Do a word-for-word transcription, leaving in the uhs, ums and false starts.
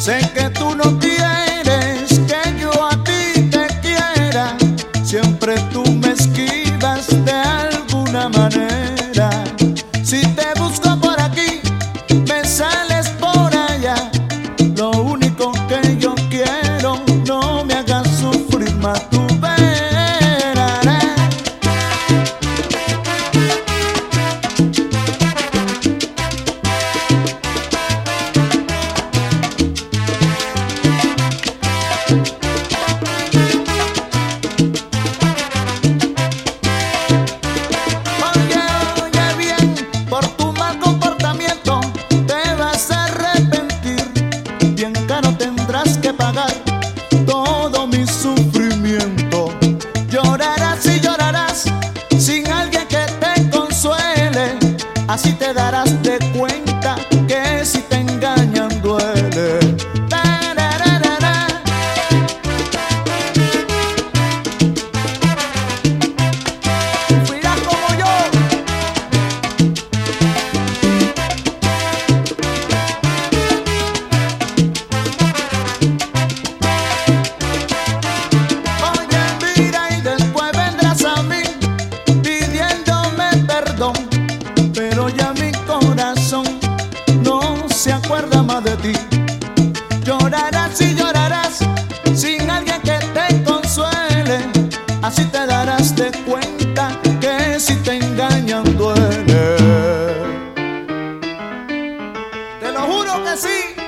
Sé que tú no quieres que yo a ti te quiera, siempre tú me esquivas de alguna manera. Si te busco por aquí, me sales por allá. Lo único que yo quiero, no me hagas sufrir más, tú verás. Tendrás que pagar todo mi sufrimiento. Llorarás y llorarás sin alguien que te consuele. Así te darás de cuenta que si te engañan duele. Tarararara. Sufrirás como yo. Pero ya mi corazón no se acuerda más de ti. Llorarás y llorarás sin alguien que te consuele. Así te darás de cuenta que si te engañan duele. Te lo juro que sí.